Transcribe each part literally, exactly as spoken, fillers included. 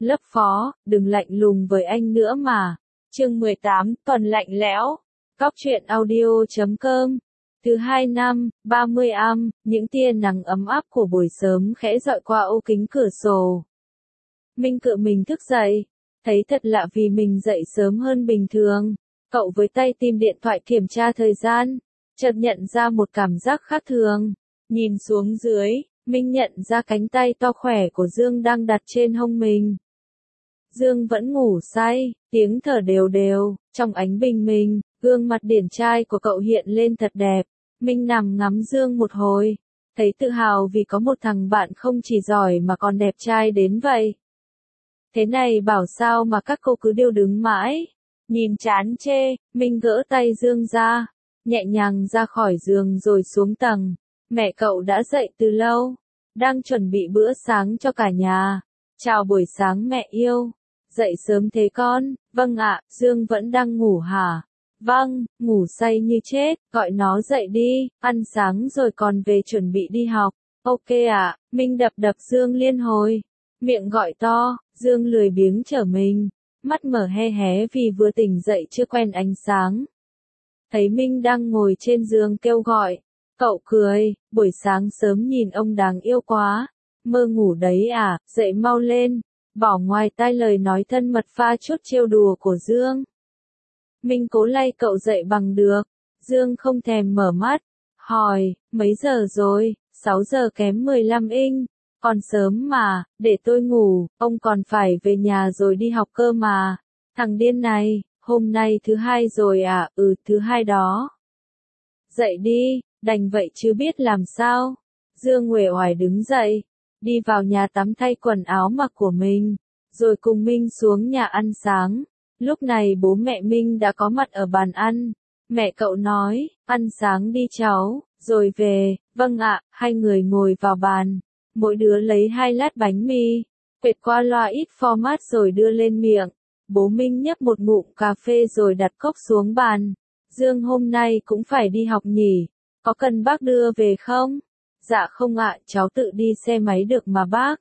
Lớp phó, đừng lạnh lùng với anh nữa mà. Chương mười tám, tuần lạnh lẽo. Cóc truyện audio chấm com. Thứ hai năm, ba mươi âm, những tia nắng ấm áp của buổi sớm khẽ dọi qua ô kính cửa sổ. Minh cựa mình thức dậy, thấy thật lạ vì mình dậy sớm hơn bình thường. Cậu với tay tìm điện thoại kiểm tra thời gian, chợt nhận ra một cảm giác khác thường. Nhìn xuống dưới, Minh nhận ra cánh tay to khỏe của Dương đang đặt trên hông mình. Dương vẫn ngủ say, tiếng thở đều đều, trong ánh bình minh, gương mặt điển trai của cậu hiện lên thật đẹp. Minh nằm ngắm Dương một hồi, thấy tự hào vì có một thằng bạn không chỉ giỏi mà còn đẹp trai đến vậy. Thế này bảo sao mà các cô cứ điêu đứng mãi, nhìn chán chê. Minh gỡ tay Dương ra, nhẹ nhàng ra khỏi giường rồi xuống tầng. Mẹ cậu đã dậy từ lâu, đang chuẩn bị bữa sáng cho cả nhà. Chào buổi sáng mẹ yêu. Dậy sớm thế con? Vâng ạ. Dương vẫn đang ngủ hả? Vâng, ngủ say như chết, gọi nó dậy đi, ăn sáng rồi còn về chuẩn bị đi học. Ok ạ. Minh đập đập Dương liên hồi, miệng gọi to. Dương lười biếng trở mình, mắt mở hé hé vì vừa tỉnh dậy chưa quen ánh sáng. Thấy Minh đang ngồi trên giường kêu gọi, cậu cười, buổi sáng sớm nhìn ông đáng yêu quá, mơ ngủ đấy à, dậy mau lên, bỏ ngoài tai lời nói thân mật pha chút trêu đùa của Dương. Minh cố lay cậu dậy bằng được, Dương không thèm mở mắt, hỏi, mấy giờ rồi? Sáu giờ kém mười lăm inch, còn sớm mà, để tôi ngủ, ông còn phải về nhà rồi đi học cơ mà. Thằng điên này, hôm nay thứ hai rồi à? Ừ, thứ hai đó. Dậy đi, đành vậy chứ biết làm sao. Dương uể oải đứng dậy, đi vào nhà tắm thay quần áo mặc của mình, rồi cùng Minh xuống nhà ăn sáng. Lúc này bố mẹ Minh đã có mặt ở bàn ăn. Mẹ cậu nói, ăn sáng đi cháu, rồi về. Vâng ạ. Hai người ngồi vào bàn, mỗi đứa lấy hai lát bánh mì, quệt qua loa ít format rồi đưa lên miệng. Bố Minh nhấp một ngụm cà phê rồi đặt cốc xuống bàn. Dương hôm nay cũng phải đi học nhỉ, có cần bác đưa về không? Dạ không ạ, cháu tự đi xe máy được mà bác.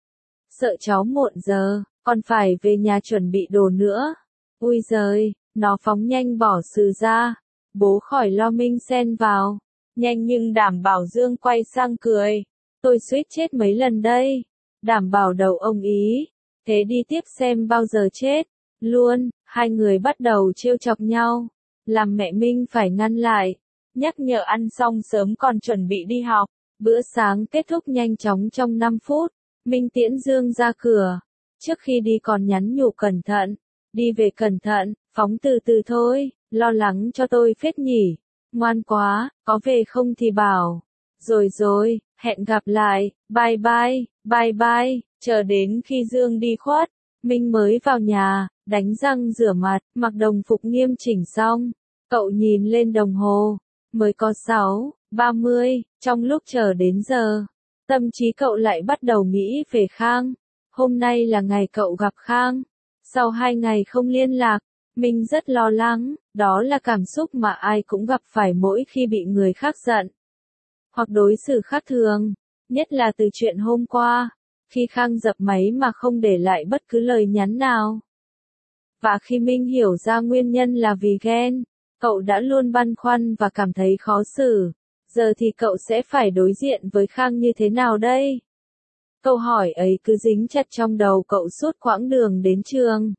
Sợ cháu muộn giờ, còn phải về nhà chuẩn bị đồ nữa. Ui giời, nó phóng nhanh bỏ sừ ra. Bố khỏi lo. Minh xen vào. Nhanh nhưng đảm bảo Dương quay sang cười. Tôi suýt chết mấy lần đây. Đảm bảo đầu ông ý. Thế đi tiếp xem bao giờ chết. Luôn, hai người bắt đầu trêu chọc nhau. Làm mẹ Minh phải ngăn lại. Nhắc nhở ăn xong sớm còn chuẩn bị đi học. Bữa sáng kết thúc nhanh chóng trong năm phút. Minh tiễn Dương ra cửa. Trước khi đi còn nhắn nhủ cẩn thận. Đi về cẩn thận, phóng từ từ thôi, lo lắng cho tôi phết nhỉ. Ngoan quá, có về không thì bảo. Rồi rồi, hẹn gặp lại, bye bye, bye bye. Chờ đến khi Dương đi khuất, Minh mới vào nhà, đánh răng rửa mặt, mặc đồng phục nghiêm chỉnh xong. Cậu nhìn lên đồng hồ, mới có sáu, ba mươi, trong lúc chờ đến giờ. Tâm trí cậu lại bắt đầu nghĩ về Khang. Hôm nay là ngày cậu gặp Khang. Sau hai ngày không liên lạc, Minh rất lo lắng, đó là cảm xúc mà ai cũng gặp phải mỗi khi bị người khác giận. Hoặc đối xử khác thường, nhất là từ chuyện hôm qua, khi Khang dập máy mà không để lại bất cứ lời nhắn nào. Và khi Minh hiểu ra nguyên nhân là vì ghen, cậu đã luôn băn khoăn và cảm thấy khó xử. Giờ thì cậu sẽ phải đối diện với Khang như thế nào đây? Câu hỏi ấy cứ dính chặt trong đầu cậu suốt quãng đường đến trường.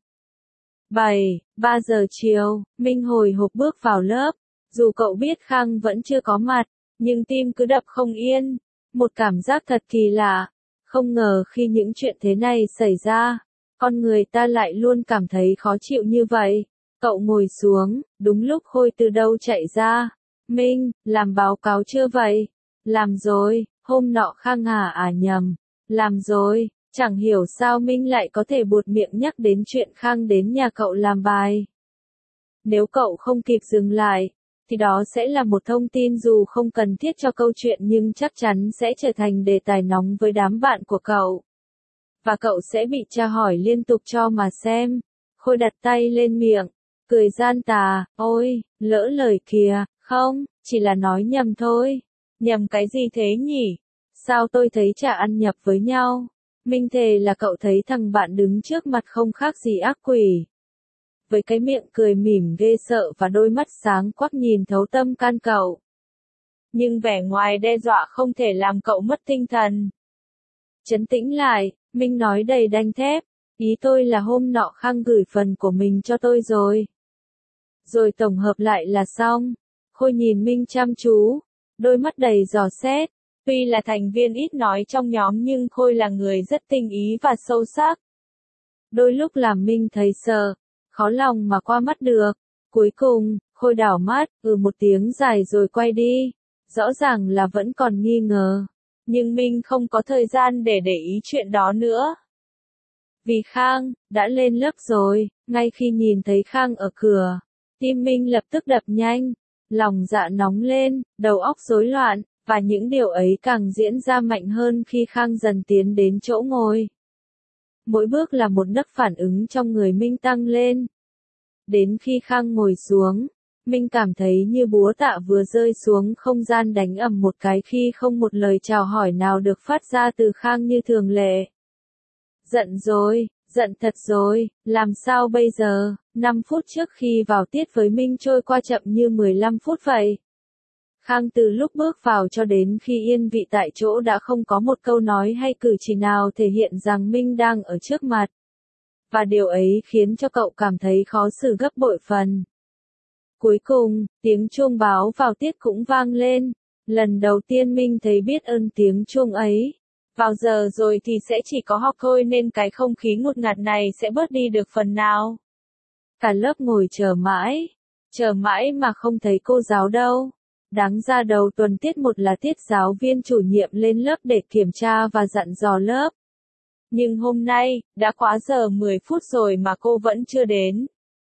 bảy, ba giờ chiều, Minh hồi hộp bước vào lớp. Dù cậu biết Khang vẫn chưa có mặt, nhưng tim cứ đập không yên. Một cảm giác thật kỳ lạ. Không ngờ khi những chuyện thế này xảy ra, con người ta lại luôn cảm thấy khó chịu như vậy. Cậu ngồi xuống, đúng lúc Khôi từ đâu chạy ra. Minh, làm báo cáo chưa vậy? Làm rồi, hôm nọ Khang à à nhầm. Làm rồi, chẳng hiểu sao Minh lại có thể buột miệng nhắc đến chuyện Khang đến nhà cậu làm bài. Nếu cậu không kịp dừng lại, thì đó sẽ là một thông tin dù không cần thiết cho câu chuyện nhưng chắc chắn sẽ trở thành đề tài nóng với đám bạn của cậu. Và cậu sẽ bị tra hỏi liên tục cho mà xem. Khôi đặt tay lên miệng, cười gian tà, ôi, lỡ lời kìa, không, chỉ là nói nhầm thôi. Nhầm cái gì thế nhỉ? Sao tôi thấy chả ăn nhập với nhau? Minh thề là cậu thấy thằng bạn đứng trước mặt không khác gì ác quỷ. Với cái miệng cười mỉm ghê sợ và đôi mắt sáng quắc nhìn thấu tâm can cậu. Nhưng vẻ ngoài đe dọa không thể làm cậu mất tinh thần. Trấn tĩnh lại, Minh nói đầy đanh thép, ý tôi là hôm nọ Khang gửi phần của mình cho tôi rồi. Rồi tổng hợp lại là xong. Khôi nhìn Minh chăm chú, đôi mắt đầy dò xét. Tuy là thành viên ít nói trong nhóm nhưng Khôi là người rất tinh ý và sâu sắc. Đôi lúc làm Minh thấy sợ, khó lòng mà qua mắt được. Cuối cùng, Khôi đảo mắt, ừ một tiếng dài rồi quay đi. Rõ ràng là vẫn còn nghi ngờ. Nhưng Minh không có thời gian để để ý chuyện đó nữa. Vì Khang, đã lên lớp rồi, ngay khi nhìn thấy Khang ở cửa, tim Minh lập tức đập nhanh, lòng dạ nóng lên, đầu óc rối loạn, và những điều ấy càng diễn ra mạnh hơn khi Khang dần tiến đến chỗ ngồi. Mỗi bước là một nấc phản ứng trong người Minh tăng lên. Đến khi Khang ngồi xuống, Minh cảm thấy như búa tạ vừa rơi xuống không gian đánh ầm một cái khi không một lời chào hỏi nào được phát ra từ Khang như thường lệ. Giận rồi, giận thật rồi, làm sao bây giờ? năm phút trước khi vào tiết với Minh trôi qua chậm như mười lăm phút vậy. Khang từ lúc bước vào cho đến khi yên vị tại chỗ đã không có một câu nói hay cử chỉ nào thể hiện rằng Minh đang ở trước mặt. Và điều ấy khiến cho cậu cảm thấy khó xử gấp bội phần. Cuối cùng, tiếng chuông báo vào tiết cũng vang lên. Lần đầu tiên Minh thấy biết ơn tiếng chuông ấy. Vào giờ rồi thì sẽ chỉ có học thôi nên cái không khí ngột ngạt này sẽ bớt đi được phần nào. Cả lớp ngồi chờ mãi. Chờ mãi mà không thấy cô giáo đâu. Đáng ra đầu tuần tiết một là tiết giáo viên chủ nhiệm lên lớp để kiểm tra và dặn dò lớp. Nhưng hôm nay, đã quá giờ mười phút rồi mà cô vẫn chưa đến.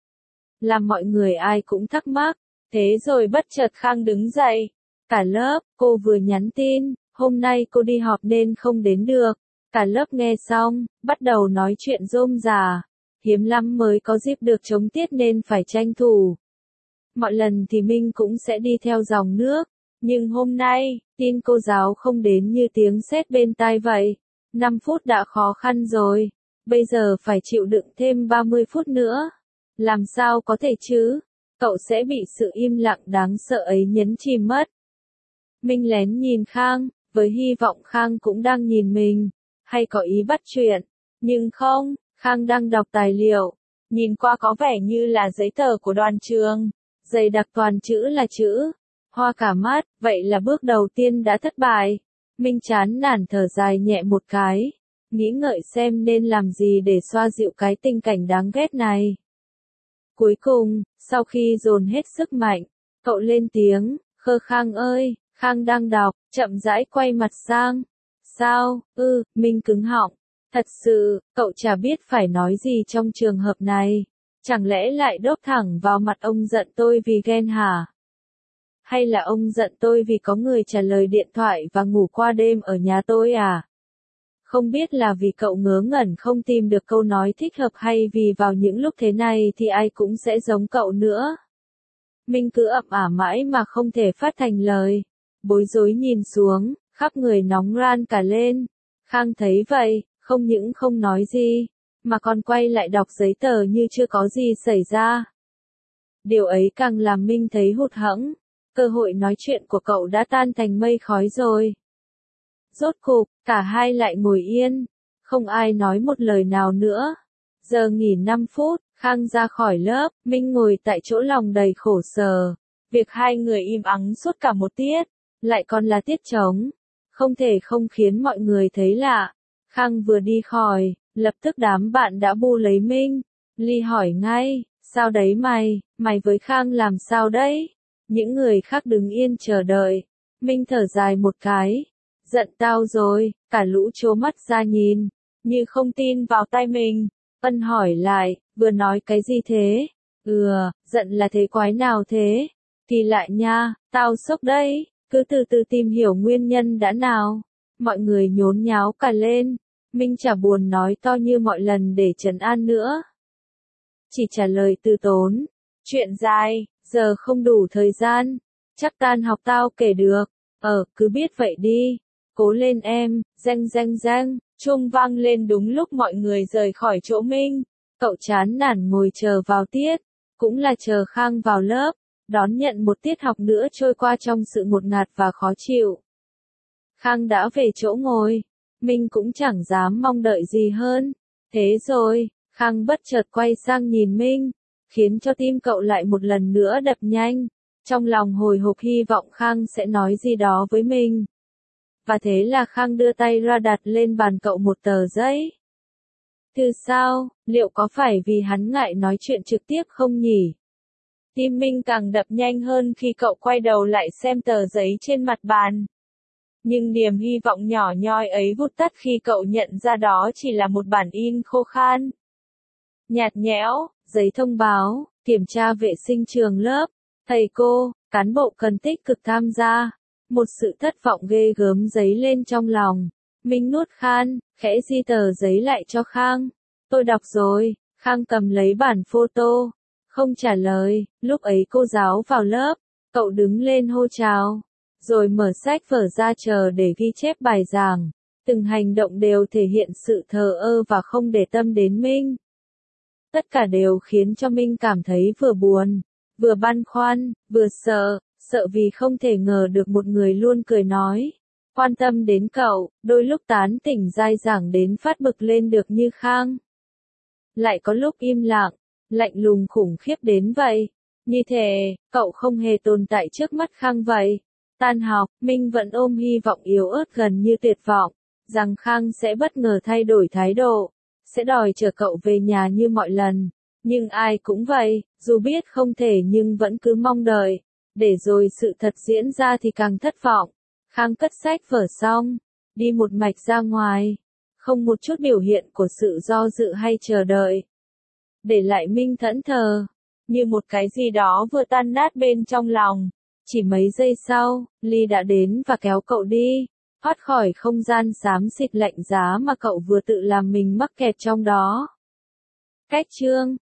Làm mọi người ai cũng thắc mắc, thế rồi bất chợt Khang đứng dậy. Cả lớp, cô vừa nhắn tin, hôm nay cô đi họp nên không đến được. Cả lớp nghe xong, bắt đầu nói chuyện rôm rả. Hiếm lắm mới có dịp được chống tiết nên phải tranh thủ. Mọi lần thì Minh cũng sẽ đi theo dòng nước. Nhưng hôm nay, tin cô giáo không đến như tiếng sét bên tai vậy. năm phút đã khó khăn rồi. Bây giờ phải chịu đựng thêm ba mươi phút nữa. Làm sao có thể chứ? Cậu sẽ bị sự im lặng đáng sợ ấy nhấn chìm mất. Minh lén nhìn Khang, với hy vọng Khang cũng đang nhìn mình, hay có ý bắt chuyện. Nhưng không, Khang đang đọc tài liệu. Nhìn qua có vẻ như là giấy tờ của đoàn trường. Dày đặc toàn chữ là chữ. Hoa cả mắt, vậy là bước đầu tiên đã thất bại. Minh chán nản thở dài nhẹ một cái. Nghĩ ngợi xem nên làm gì để xoa dịu cái tình cảnh đáng ghét này. Cuối cùng, sau khi dồn hết sức mạnh, cậu lên tiếng, Khơ Khang ơi, Khang đang đọc, chậm rãi quay mặt sang. Sao, ư, ừ, Minh cứng họng. Thật sự, cậu chả biết phải nói gì trong trường hợp này. Chẳng lẽ lại đốt thẳng vào mặt ông giận tôi vì ghen hả? Hay là ông giận tôi vì có người trả lời điện thoại và ngủ qua đêm ở nhà tôi à? Không biết là vì cậu ngớ ngẩn không tìm được câu nói thích hợp hay vì vào những lúc thế này thì ai cũng sẽ giống cậu nữa. Minh cứ ậm ả mãi mà không thể phát thành lời. Bối rối nhìn xuống, khắp người nóng ran cả lên. Khang thấy vậy, không những không nói gì, mà còn quay lại đọc giấy tờ như chưa có gì xảy ra. Điều ấy càng làm Minh thấy hụt hẫng. Cơ hội nói chuyện của cậu đã tan thành mây khói rồi. Rốt cục, cả hai lại ngồi yên. Không ai nói một lời nào nữa. Giờ nghỉ năm phút, Khang ra khỏi lớp, Minh ngồi tại chỗ lòng đầy khổ sở. Việc hai người im ắng suốt cả một tiết, lại còn là tiết trống. Không thể không khiến mọi người thấy lạ. Khang vừa đi khỏi, lập tức đám bạn đã bu lấy Minh. Ly hỏi ngay, sao đấy mày, mày với Khang làm sao đấy? Những người khác đứng yên chờ đợi. Minh thở dài một cái. Giận tao rồi, cả lũ trố mắt ra nhìn, như không tin vào tai mình. Ân hỏi lại, vừa nói cái gì thế? Ừ, giận là thế quái nào thế? Kỳ lại nha, tao sốc đấy, cứ từ từ tìm hiểu nguyên nhân đã nào. Mọi người nhốn nháo cả lên. Minh chả buồn nói to như mọi lần để trấn an nữa. Chỉ trả lời từ tốn. Chuyện dài, giờ không đủ thời gian. Chắc tan học tao kể được. Ờ, cứ biết vậy đi. Cố lên em, răng răng răng. chuông vang lên đúng lúc mọi người rời khỏi chỗ Minh. Cậu chán nản ngồi chờ vào tiết, cũng là chờ Khang vào lớp, đón nhận một tiết học nữa trôi qua trong sự ngột ngạt và khó chịu. Khang đã về chỗ ngồi, Minh cũng chẳng dám mong đợi gì hơn. Thế rồi, Khang bất chợt quay sang nhìn Minh, khiến cho tim cậu lại một lần nữa đập nhanh. Trong lòng hồi hộp hy vọng Khang sẽ nói gì đó với mình. Và thế là Khang đưa tay ra đặt lên bàn cậu một tờ giấy. Thư sao, liệu có phải vì hắn ngại nói chuyện trực tiếp không nhỉ? Tim Minh càng đập nhanh hơn khi cậu quay đầu lại xem tờ giấy trên mặt bàn. Nhưng niềm hy vọng nhỏ nhoi ấy vụt tắt khi cậu nhận ra đó chỉ là một bản in khô khan. Nhạt nhẽo, giấy thông báo, kiểm tra vệ sinh trường lớp, thầy cô, cán bộ cần tích cực tham gia. Một sự thất vọng ghê gớm dấy lên trong lòng. Minh nuốt khan, khẽ di tờ giấy lại cho Khang. Tôi đọc rồi. Khang cầm lấy bản photo. Không trả lời. Lúc ấy cô giáo vào lớp. Cậu đứng lên hô chào. Rồi mở sách vở ra chờ để ghi chép bài giảng. Từng hành động đều thể hiện sự thờ ơ và không để tâm đến Minh. Tất cả đều khiến cho Minh cảm thấy vừa buồn, vừa băn khoăn, vừa sợ. Sợ vì không thể ngờ được một người luôn cười nói, quan tâm đến cậu, đôi lúc tán tỉnh dai dẳng đến phát bực lên được như Khang. Lại có lúc im lặng, lạnh lùng khủng khiếp đến vậy. Như thế, cậu không hề tồn tại trước mắt Khang vậy. Tan học, Minh vẫn ôm hy vọng yếu ớt gần như tuyệt vọng, rằng Khang sẽ bất ngờ thay đổi thái độ, sẽ đòi chở cậu về nhà như mọi lần. Nhưng ai cũng vậy, dù biết không thể nhưng vẫn cứ mong đợi. Để rồi sự thật diễn ra thì càng thất vọng. Khang cất sách vở xong, đi một mạch ra ngoài, không một chút biểu hiện của sự do dự hay chờ đợi. Để lại Minh thẫn thờ, như một cái gì đó vừa tan nát bên trong lòng. Chỉ mấy giây sau, Ly đã đến và kéo cậu đi, thoát khỏi không gian xám xịt lạnh giá mà cậu vừa tự làm mình mắc kẹt trong đó. Cách chương